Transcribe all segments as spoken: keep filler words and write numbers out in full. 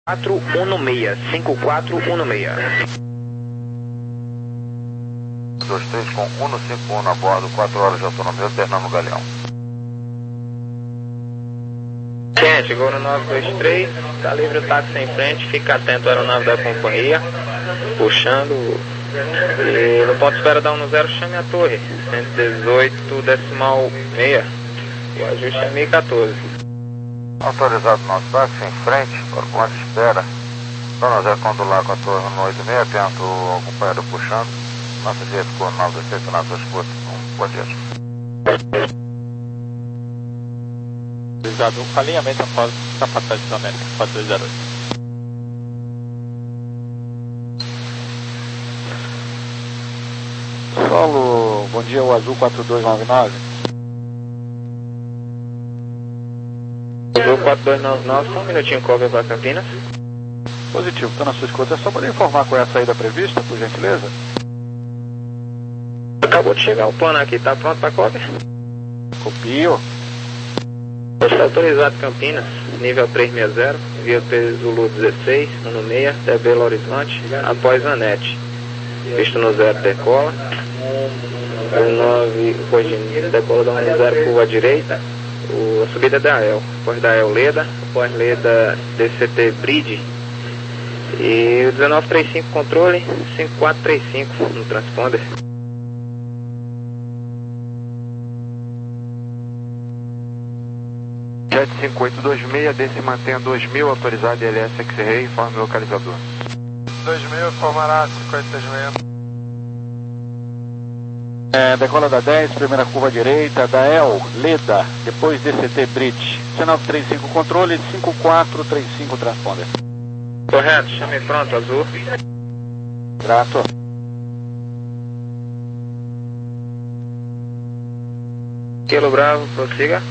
quatro um seis, cinco quatro um seis. dois três com cento e cinquenta e um a bordo, quatro horas de autonomia, alternando o Galeão. Gente, chegou no nove dois três, tá livre o táxi em frente, fica atento à aeronave da companhia, puxando, e no ponto de espera da um zero, chame a torre, cento e dezoito decimal seis, o ajuste é mil e quatorze. Autorizado nosso táxi em frente, para o ponto de espera, Dona Zé condular com a torre no oito seis, atento ao companheiro puxando, nossa G ficou no nove dois seis, nas duas coisas, um bom dia. Autorizado, alinhamento após capacete da América quatro dois zero oito. Solo, bom dia, o Azul quatro dois nove nove. Azul quatro dois nove nove, só um minutinho, cover para Campinas. Positivo, estou na sua escuta. É só para informar qual é a saída prevista, por gentileza? Acabou de chegar o plano aqui, tá pronto para cover? Copio. Está autorizado Campinas, nível trezentos e sessenta, via P Zulu dezesseis, um seis, até Belo Horizonte, após Anete. Visto no zero, decola. O nove, depois de decola da um zero, curva à direita. O, a subida é da El, após da El Leda, após Leda D C T Bridge. E o dezenove trinta e cinco controle, cinco quatro três cinco no transponder. Jet cinco oito dois seis, D C mantém dois mil, autorizado L S X-Ray, informe localizador. dois mil, formará cinquenta e seis meia. É, decola da dez, primeira curva direita, da El, Leda, depois D C T Bridge. dezenove trinta e cinco controle, cinco quatro três cinco transponder. Correto, chame pronto, Azul. Grato. Kilo Bravo, prossiga.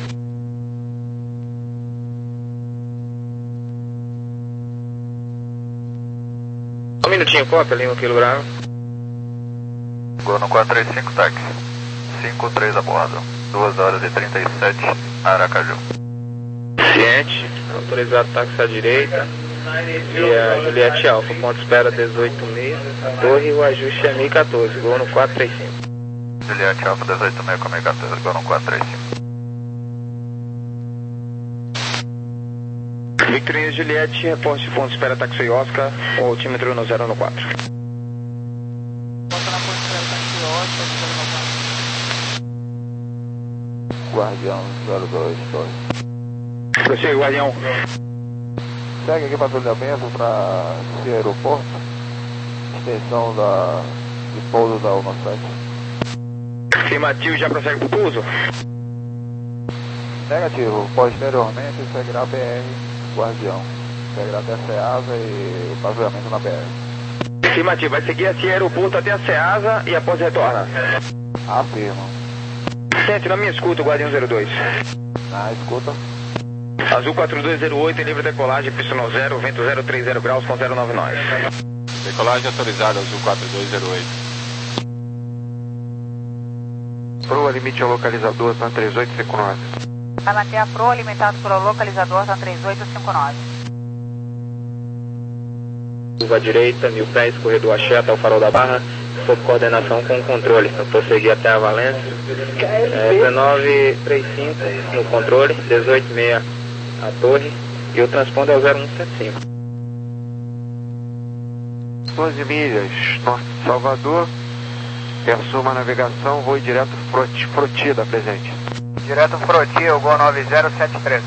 Um minutinho, cópia, Lima, Kilo Bravo. Gono quatro três cinco, táxi. cinco três a bordo. duas horas e trinta e sete, Aracaju. Ciente, autorizado táxi à direita. Via Juliette Alfa, ponto de espera dezoito seis. Torre, o ajuste é mil e quatorze, Gono quatro três cinco. Juliette Alfa dezoito seis com mil e quatorze, Gono quatro três cinco. Victorino Juliette, reporte de ponto de espera táxi Oscar, o altímetro no zero quatro. Guardião zero dois, dois. Prossiga, Guardião. Segue aqui patrulhamento para esse aeroporto. Extensão da, de pouso da Unosite. Afirmativo, já prossegue para o pouso? Negativo. Posteriormente seguirá a B R Guardião. Seguirá até a Ceasa e o patrulhamento na B R. Afirmativo, vai seguir esse aeroporto até a Ceasa e após retorna. Afirma. Sente na minha escuta, Guardião zero dois. Na escuta. Azul quatro dois zero oito, em livre decolagem, pista no zero, vento zero três zero graus com zero nove nove. Decolagem autorizada, Azul quatro dois zero oito. Proa limite ao localizador, San três oito cinco nove. Vai manter a proa alimentado por ao localizador San três oito cinco nove. Curva à direita, mil pés, corredor Axé até o farol da Barra, sob coordenação com o controle. Eu prosseguir até a Valência. É, dezenove trinta e cinco no controle, dezoito seis a torre e o transponder é o zero um sete cinco. doze milhas, norte de Salvador. Reassuma a navegação, voe direto Froti, Frotida, presente. Direto Froti, o Gol nove zero sete três.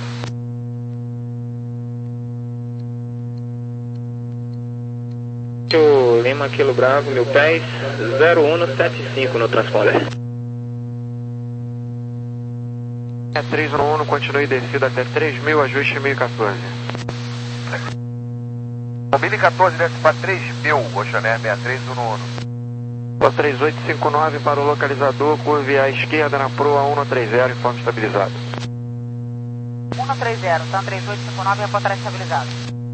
O Lima, Kilo Bravo, mil pés, zero um sete cinco no transponder. É três um um, continue descida até três mil, ajuste mil e quatorze. mil e quatorze desce para três mil, Oceaner seis três um um. O três oito cinco nove para o localizador, curve à esquerda na proa um três zero, informe estabilizado. um três zero, San três oito cinco nove, reportará estabilizado.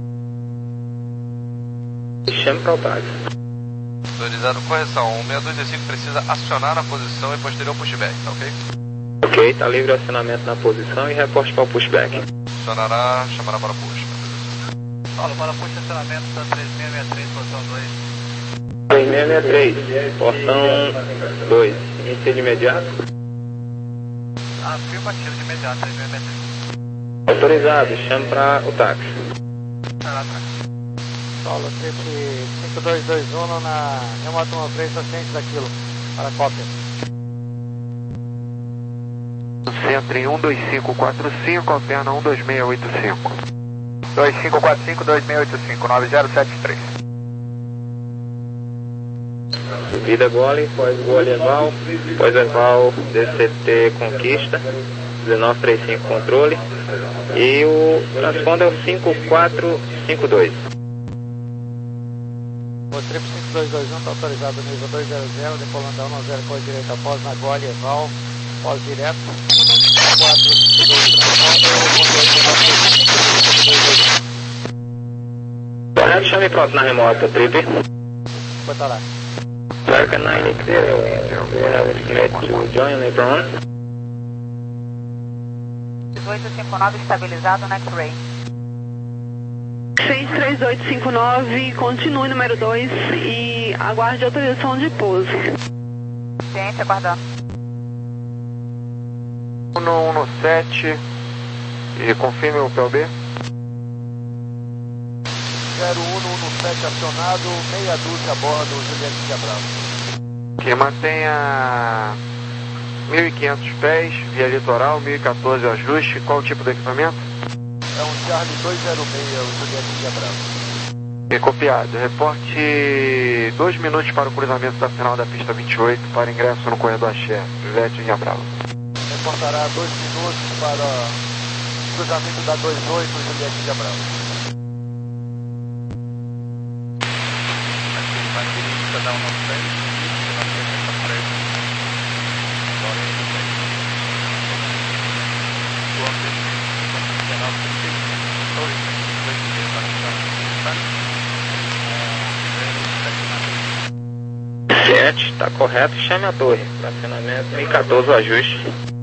Chame para o táxi. Autorizado, correção, um seis dois cinco precisa acionar a posição e posterior pushback, tá ok? Ok, tá livre o acionamento na posição e reporte para o pushback. Acionará, chamará para push. Paulo, para o estacionamento da três seis seis três, portão dois. três seis seis três, portão dois. Inicia de imediato. Afirmativo de imediato, três seis seis três. Autorizado, chame para o táxi. Vai lá atrás. Paulo, trip cinco dois dois um na remota um três, ciente daquilo, para a cópia. Centro em um dois cinco quatro cinco, alterna um dois seis oito cinco. dois cinco quatro cinco, dois seis oito cinco, nove zero sete três. Subida Gole, pós-Gole Eval, pós-Eval D C T Conquista, dezenove trinta e cinco controle, e o transponder é o cinco quatro cinco dois. O trip cinco dois dois um está autorizado no nível dois zero zero, decolando a um zero com a direita após na Gole Eval, pós direto, quatro cinco dois, Correto, chame pronto na remota, trip. bota lá. American nine zero, we have estimate to join Lebron. dezoito cinquenta e nove estabilizado na X-Ray. seis três oito cinco nove, continue número dois e aguarde autorização de pouso. Ciente, aguardando. um um sete e confirme o P O B. zero um um sete acionado, meia dúzia a bordo, Juliette de Abramo. Que mantenha mil e quinhentos pés, via litoral, mil e quatorze ajuste. Qual o tipo de equipamento? É um Charlie dois zero seis, o Juliette de Abramo. E copiado. Reporte dois minutos para o cruzamento da final da pista vinte e oito para ingresso no corredor Axé, Juliette de Abramo. Reportará dois minutos para o cruzamento da dois oito, Juliette de Abramo. Vai dirigir cada um no três, e nós temos essa frente. Agora é o três. O homem, dezenove trinta e cinco, dois, dois e meio para o sete, está correto, chame a torre. Fracionamento mil e quatorze, o ajuste.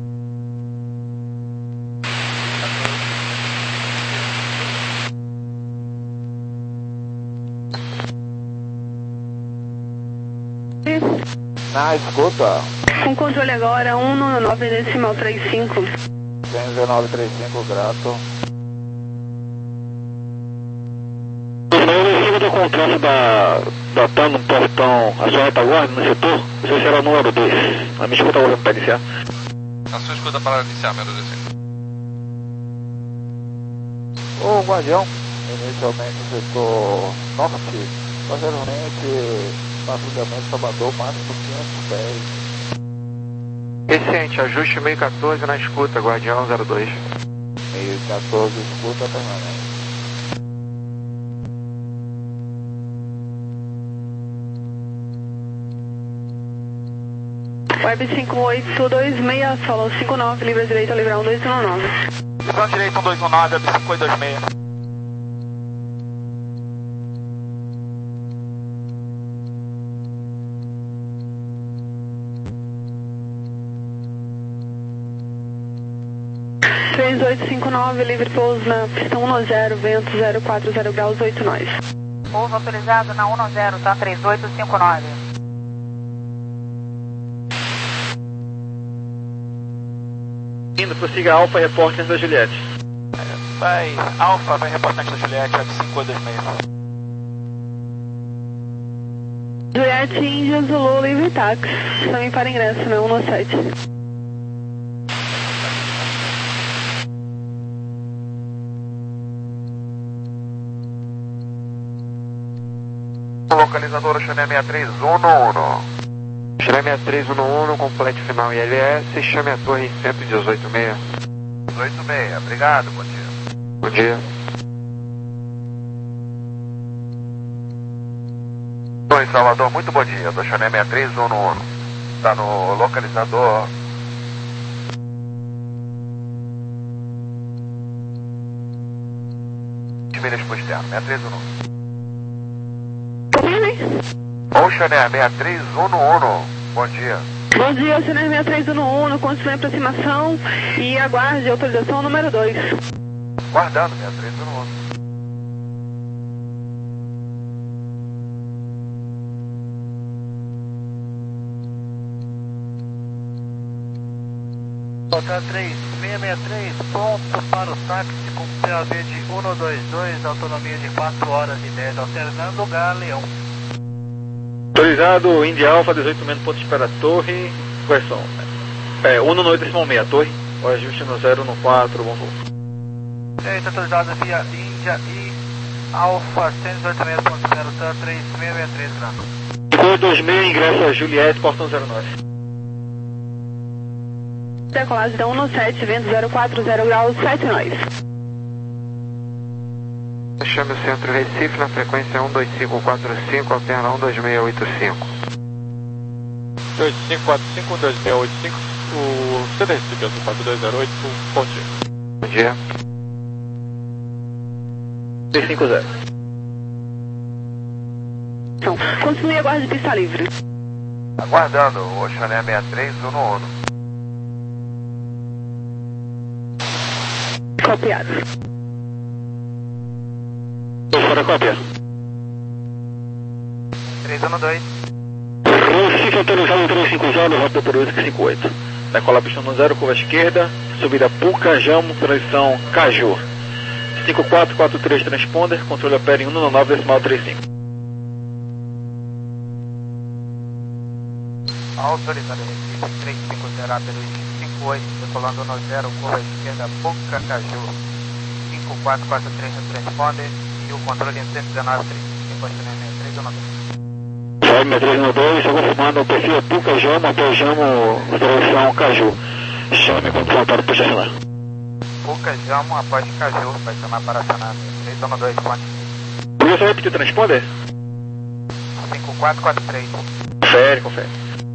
Na escuta, Com controle agora, um no nove decimal trinta e cinco. cem dezenove trinta e cinco, grato. Eu estou com o traço da, da T A M no portão, a sua retaguarda no setor, não sei se era o número dois. A minha escuta agora para iniciar. A sua escuta para iniciar, meu Deus do céu. Ô Guardião, inicialmente no setor norte, posteriormente patrulhamento Salvador, máximo quinhentos pés. Recente, ajuste mil e quatorze na escuta, Guardião zero dois. mil e quatorze, escuta permanente. Web cinco oito dois seis, solo cinco nove, livre direita, livre um dois um nove. Livre direito um dois um nove, Web cinco oito dois seis. três oito cinco nove, livre pouso na pista um zero, vento zero quatro zero graus, oito nós. Pouso autorizado na um zero, tá? três oito cinco nove. Indo, prossiga Alfa, reporte antes da Juliette. Vai, Alfa, vai reportante da Juliette, Web cinco oito dois seis. Juliette Índia Zulu, livre táxi. Também para ingresso, né? um sete. Localizadora Xané sessenta e três um um. Xané sessenta e três um um, complete final I L S, chame a torre em cento e dezoito seis. dezoito seis, obrigado, bom dia. Bom dia. Oi, Salvador, muito bom dia, do Xané sessenta e três um um. Está no localizador. Milhas por externo, sessenta e três um um. Ocean Air sessenta e três um um, bom dia. Bom dia, Ocean Air sessenta e três um um, continue a aproximação e aguarde autorização número dois. Guardando sessenta e três um um. Volta três seis seis três, ponto para o táxi com P A V de cento e vinte e dois, autonomia de quatro horas e dez, alternando Galeão. Autorizado, Indy Alfa, dezoito menos ponto espera torre, correção. É, um no oito decimal meia, torre, o ajuste no zero no quatro, bom voo. Eita, autorizado via Índia e Alfa, cento e dezoito menos ponto espera TAM, três seis seis três, Branco. cinco dois seis, ingresso a Juliette, portão zero nove. Decolagem da um no sete, vento zero quatro zero graus, sete nós. Chame o centro Recife na frequência um dois cinco quatro cinco, alterna um dois seis oito cinco. dois cinco quatro cinco, um dois seis oito cinco, o C D Recife, quatro dois zero oito, bom dia. Bom dia. seis cinco zero. Então, continue a guarda de pista livre. Aguardando o Oxané sessenta e três, Uno Uno. Copiado. Tô fora cópia. três um dois. Recife autorizado três cinco zero, rota por oito cinco oito. Decola pistão no zero, curva esquerda, subida Pucajamo, transição Caju. cinco quatro quatro três transponder, controle opera em um no nove decimal trinta e cinco. Autorizado Recife três cinco zero, pelo cinco oito, decolando no zero, curva esquerda, Boca Caju, cinco quatro quatro três no transponder e o controle em cento e dezenove, trinta e cinco, três um dois. sessenta e três no dois, estou confirmando o perfil Pucajamo, Pucajamo, transição Caju. Chame controle para o puxar. Pucajamo após Caju, vai chamar para acionar três um dois, ponte. Podia só repetir o transponder? cinco quatro quatro três. Confere, confere.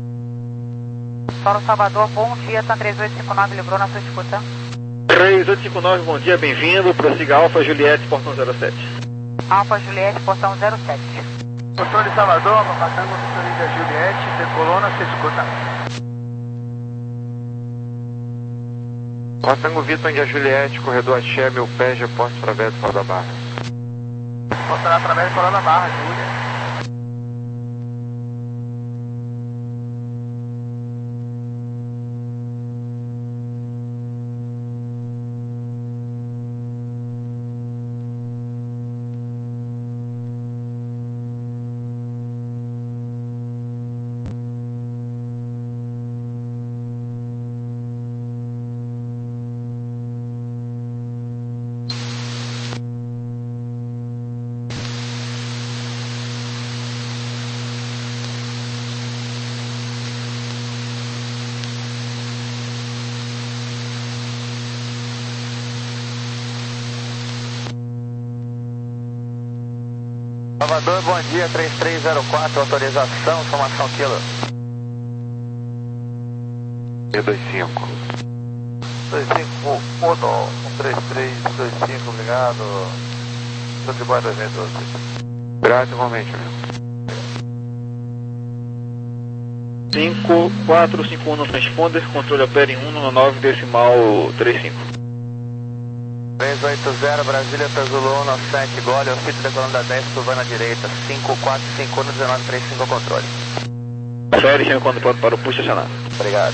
Paulo Salvador, bom dia, TAM três oito cinco nove, livrou na sua escuta. três oito cinco nove, bom dia, bem-vindo, prossiga Alfa Juliette, portão zero sete. Alfa Juliette, portão zero sete. Doutor de Salvador, passando o doutor da Juliette, decolou na sua escuta. Rotango Vitor India Juliette, corredor Axé, meu pé, já posto para Beto fora da Barra. Mostrar através de fora da Barra, Júlia. Salvador, bom dia, três três zero quatro, autorização, informação Kilo. E dois cinco. dois cinco, Uno, um três três, dois cinco, obrigado. Estou de boa dois mil e doze. Obrigado, igualmente, meu. cinco quatro cinco um no transponder, controle opera em um no nove decimal trinta e cinco. três oito zero, Brasília, Tazulon, no sete, Gole, Ofício decolando da dez, curva na direita, cinco quatro cinco um no dezenove trinta e cinco, controle. Confere, chame quando pronto para o push acionado. Obrigado.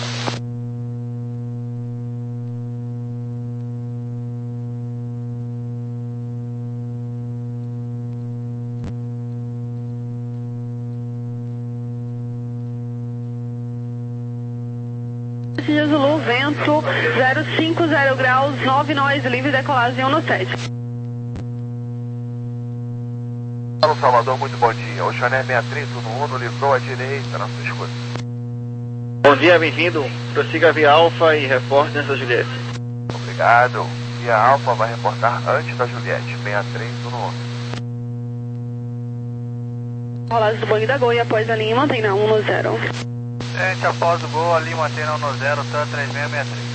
Zulu, vento zero cinco zero graus, nove nós, livre decolagem um no sete. Paulo Salvador, muito bom dia. Oxané sessenta e três, Uno Uno, livrou à direita na sua escuta. Bom dia, bem-vindo. Prossiga via Alfa e reporte nessa Juliette. Obrigado. E a Alfa vai reportar antes da Juliette, sessenta e três, Uno Uno. Rolagem do Bang da Goi, após a linha, mantém na um no zero. Gente, após o gol, ali mantém na um no zero, TAM três seis seis três.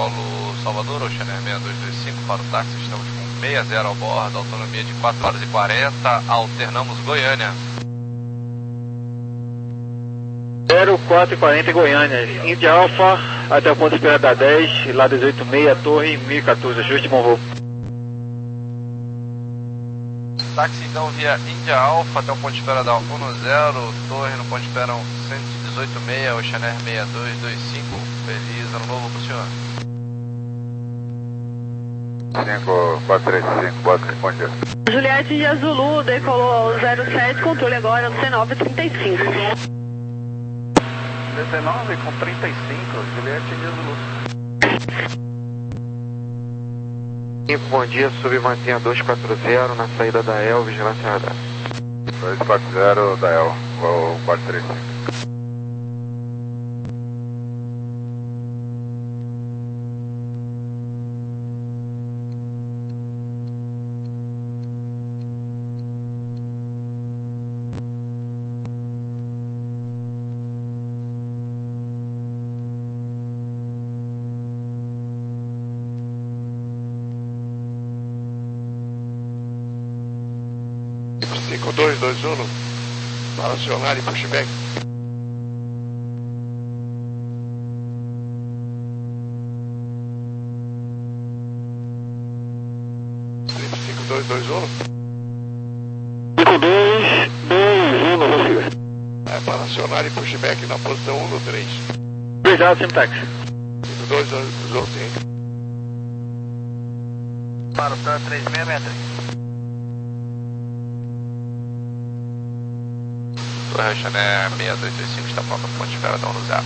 Paulo, Salvador, Oceaner seis dois dois cinco para o táxi, estamos com sessenta ao bordo, autonomia de quatro horas e quarenta, alternamos Goiânia. zero quatro e quarenta Goiânia, Índia Alfa, até o ponto de espera da dez, lá dezoito e meia, torre mil e quatorze, ajuste, bom voo. Táxi então via Índia Alfa até o ponto de espera da um zero, torre no ponto de espera cento e dezoito e meia, Oceaner seis dois dois cinco, feliz ano novo pro senhor. cinco quatro três cinco, bota respondido. Juliette de Azulu, decolou zero sete, controle agora dezenove trinta e cinco. dezenove com trinta e cinco, Juliette de Azulu. Bom dia, submantenha dois quatro zero na saída da E L, vigilância radar. dois quatro zero da E L, voo quatro três cinco. cinco dois dois um para acionar e pushback. cinco dois dois um. cinco dois dois um, você. É para acionar e pushback na posição um no três. Obrigado, Simtax. cinco dois dois um, sim. Para o TAN três seis seis três. Torre Oceaner seis dois dois cinco está pronta para o ponto de espera da um zero.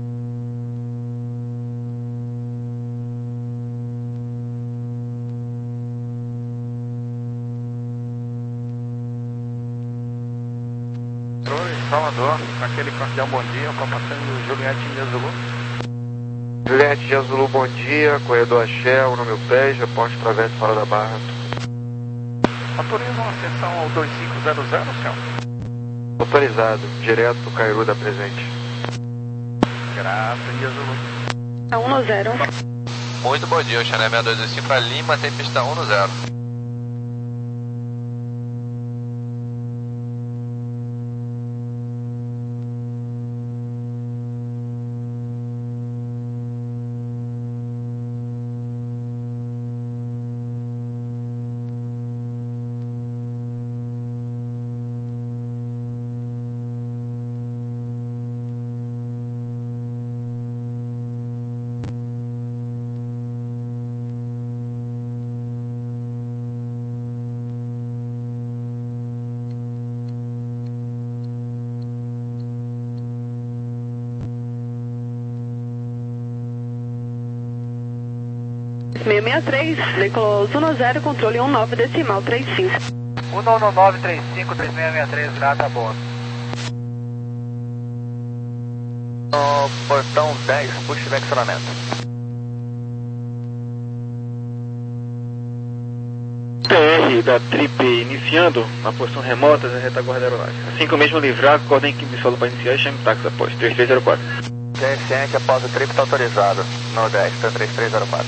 Salvador, naquele campeão bom dia, com a passando Juliette de Azulu. Juliette de Azulu, bom dia, corredor Axé, o nome Pés, reporte traverso fora da barra. Autoriza uma sessão ao dois cinco zero zero, senhor? Autorizado, direto do Cairu da presente. Graças de Azulu. A um zero. Muito bom dia, Oceaner seis dois dois cinco para Lima, tem pista um zero. seis seis três, decolou um zero, controle um nove decimal três cinco. um nove três cinco, três seis seis três, grata a bordo. No portão dez, puxe de acionamento. T R da Trip iniciando na posição remota da retaguarda aeronáutica. Assim que o mesmo livrar, acordem a equipe de solo para iniciar e chame táxi após três três zero quatro. Ciente após o Trip está autorizado. No dez, três três zero quatro.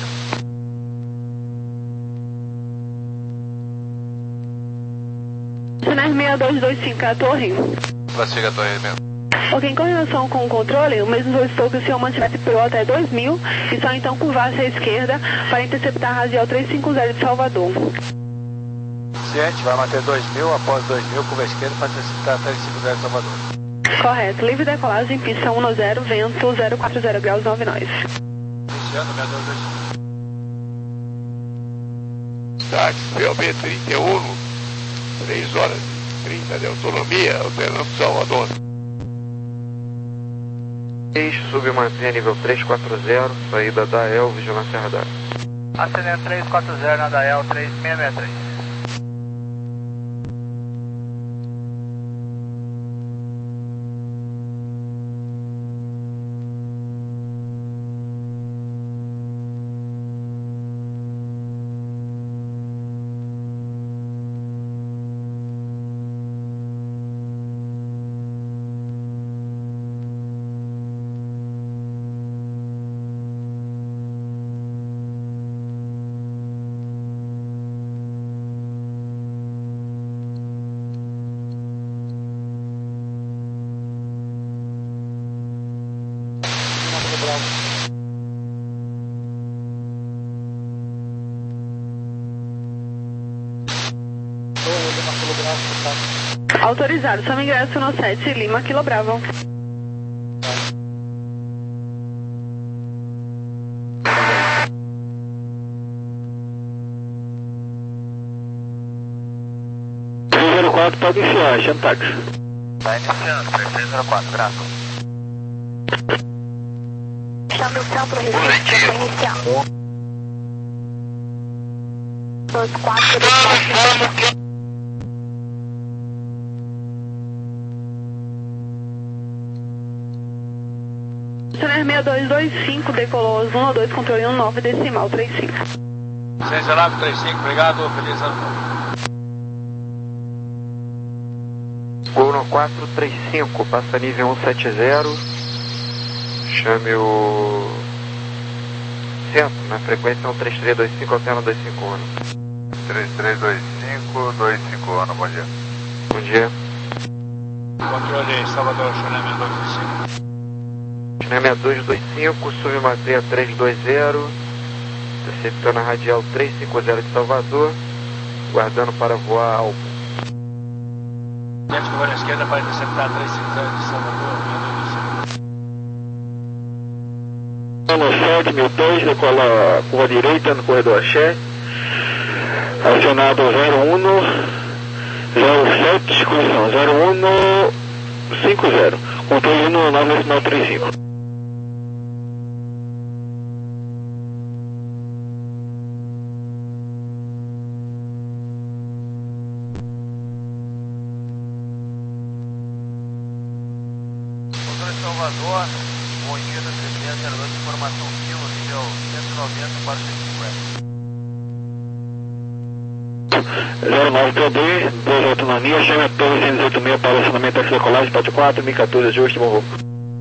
Oceaner seis dois dois cinco, a torre. Classifica a torre mesmo. Ok, em relação com o controle, o mesmo solicitou que o senhor mantivesse pro até dois mil e só então curvar-se à esquerda para interceptar a radial trezentos e cinquenta de Salvador. Ciente, vai manter dois mil, após dois mil, curva à esquerda para interceptar trezentos e cinquenta de Salvador. Correto, livre decolagem, pista um zero, vento zero quatro zero graus nove nós. Iniciando, seis dois dois cinco. Táxi P O B trinta e um, três horas e trinta de autonomia, alternando Salvador. Submantenha nível três quatro zero, saída da E L, vigilância radar. Ascendente três quatro zero na da E L três seis seis três. Autorizado, só me ingresso no sete Lima, Kilo Bravo. zero quatro pode iniciar, chama táxi. Tá iniciando, três três zero quatro, graças. Chame o centro Recife, para iniciar. dois quatro dois seis dois dois cinco, decolou um dois, controle um nove, decimal trinta e cinco. seis zero nove três cinco, obrigado, feliz ano novo. um quatro três cinco, passa nível um sete zero, chame o centro, na frequência um três três dois cinco, alterna dois cinco um. três três dois cinco, dois cinco um, bom dia. Bom dia. Controle Salvador, China dois dois cinco. China dois dois cinco, submateia três dois zero, receptando a radial trezentos e cinquenta de Salvador, guardando para voar Albo. Gente, curva à esquerda para interceptar trezentos e cinquenta de Salvador, No sete mil dois, decola curva direita no corredor Axé. Acionado zero um zero sete, condição zero um cinco zero. Controle um nove decimal trinta e cinco. Salvador, Moinhida trezentos e zero dois, informação Kilo, nível cento e noventa para cento e cinquenta. zero nove P D, dois autonomia, chama Torre cento e oitenta e seis para o acionamento da decolagem, parte quatro, mil e quatorze, ajuste, bom voo.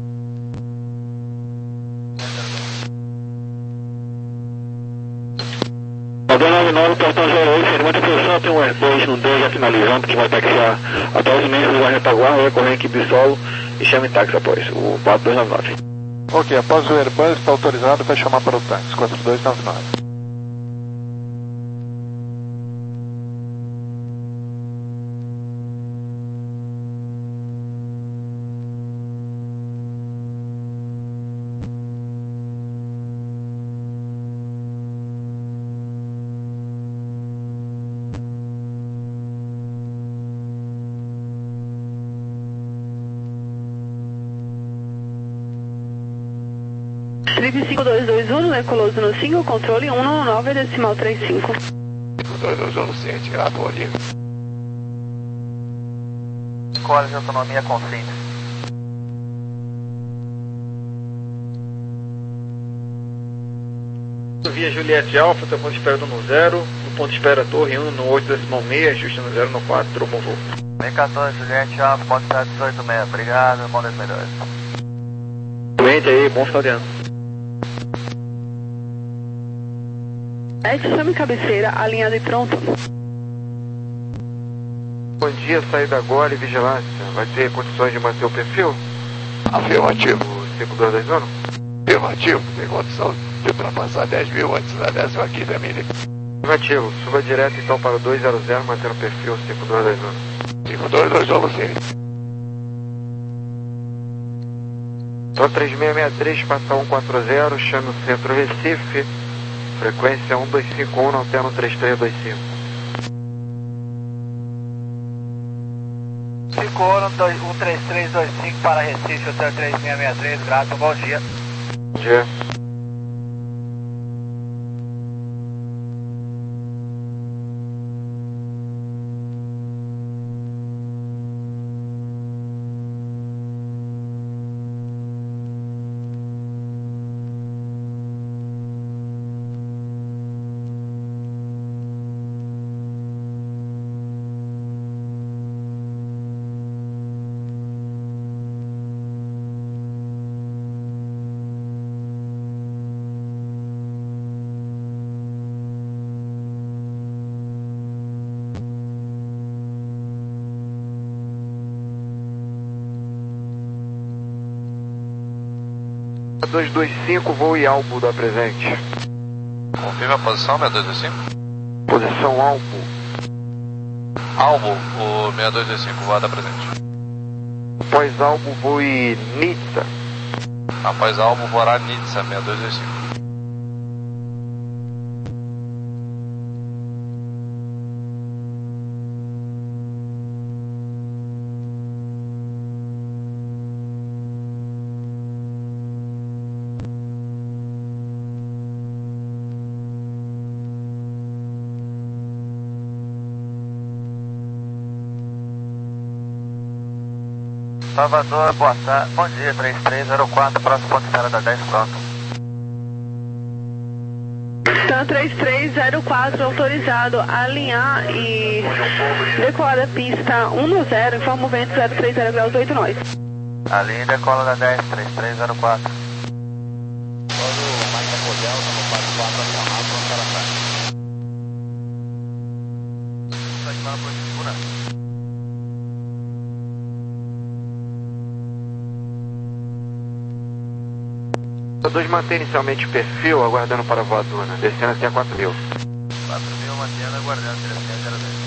Padrão nove nove, portão zero oito, sem muita posição, tem um Airbus no dois já finalizando, que vai taxiar após o meio do retaguarda, vai correr aqui bissolo e chame táxi após, o quatro dois nove nove. Ok, após o Airbus está autorizado, vai chamar para o táxi, quatro dois nove nove. trinta e cinco dois dois um, decoloso no cinco, controle um nove, decimal trinta e cinco. dois dois um no sete, grato, Olivo. Escola de autonomia consciente. Via Juliette Alfa, tá ponto de espera no zero, no ponto de espera Torre um no oito decimal seis, ajuste no zero no quatro, bom voo. mil e quatorze, Juliette Alfa, ponto de espera dezoito seis, obrigado, bom das melhores. Doente aí, bom final de ano. Chame cabeceira, alinhado e pronto. Bom dia, saída agora e vigilância. Vai ter condições de manter o perfil? Afirmativo. O cinco dois dois um? Afirmativo, tem condição de ultrapassar dez mil antes da décima quinta milha. Afirmativo, suba direto então para o dois zero zero, mantendo o perfil cinco dois dois um. cinco dois dois um, sim. Então três seis seis três, passa um quatro zero, chame o centro Recife, frequência um dois cinco um, alterno três três dois cinco. cinco um três três dois cinco para Recife, hotel três seis seis três, grato, bom dia. Bom dia. dois dois cinco, voo e Albo da presente. Confirma a posição, meu dois dois cinco. Posição Albo. Alvo, o seis dois dois cinco, voada presente. Após Alvo, voe Nitsa. Após Alvo, voará Nitsa, seis dois dois cinco. Salvador, boa tarde. Bom dia, três três zero quatro, próximo ponto de da dez, pronto. Tan três três zero quatro, autorizado a alinhar e decolar da pista um no zero, informa o vento zero três zero graus oito nós. Alinha e decola da dez, três três zero quatro. O dois mantém inicialmente perfil, aguardando para a voadora, descendo até quatro mil. quatro mil, mantendo, aguardando, direção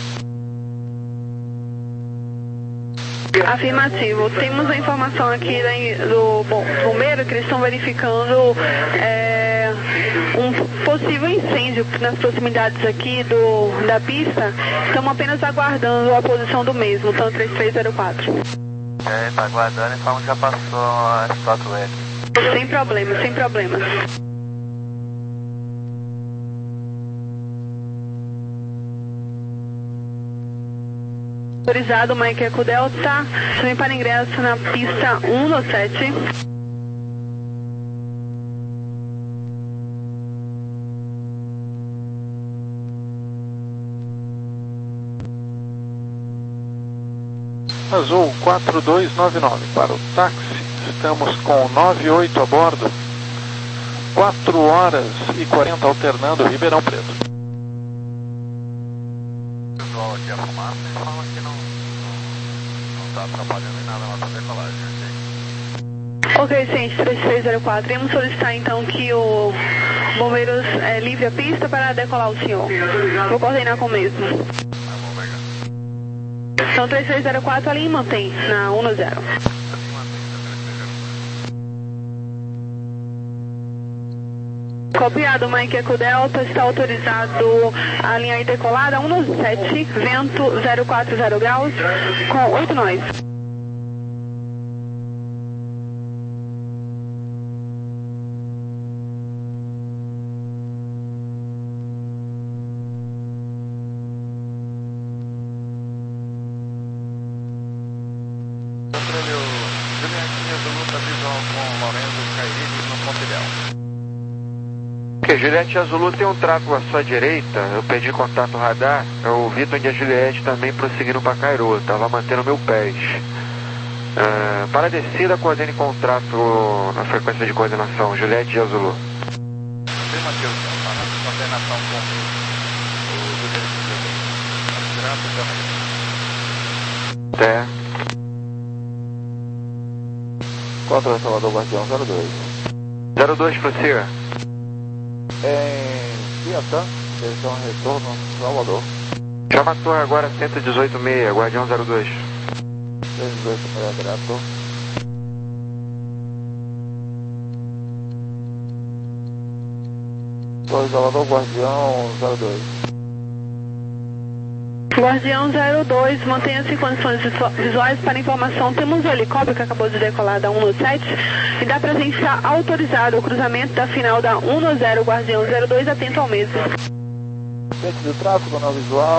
zero dez. Afirmativo. Temos a informação aqui do bombeiro que eles estão verificando é, um possível incêndio nas proximidades aqui do, da pista. Estamos apenas aguardando a posição do mesmo, Tan três três zero quatro. É, está aguardando e falando que já passou a estátua aqui. Sem problema, sem problema. Autorizado, Mike Eco Delta, também para ingresso na pista um no sete. Azul quatro dois nove nove para o táxi. Estamos com nove oito a bordo, quatro horas e quarenta alternando Ribeirão Preto. O pessoal aqui a fumaça e fala que não está atrapalhando em nada a nossa decolagem. Ok, ciente três três zero quatro, iremos solicitar então que o Bombeiros é, livre a pista para decolar o senhor. Vou coordenar com o mesmo. Então três três zero quatro ali mantém na um no zero. Copiado, Mike Eco Delta, está autorizado a linha aí decolada um no sete, vento zero quatro zero graus, com oito nós. Ok, Juliette Azulu tem um trato à sua direita, eu perdi contato radar, eu vi onde a Juliette também prosseguindo para Cairo, estava mantendo meu pés. Uh, para a descida, coordene contrato na frequência de coordenação, Juliette e Azulu. Afirmativo, para a coordenação com o Juliette. Até. Contra Salvador, Guardião zero dois. zero dois, prossiga. Em Piatã, direção retorno, Salvador. Chama a torre agora cento e dezoito seis, Guardião zero dois. cento e dezoito seis, grato. Torre Salvador, Guardião zero dois. Guardião zero dois, mantenha-se em condições visuais para informação. Temos um helicóptero que acabou de decolar da um no sete e da presente está autorizado o cruzamento da final da um no zero, Guardião zero dois, atento ao mesmo. Frente do tráfego, no visual.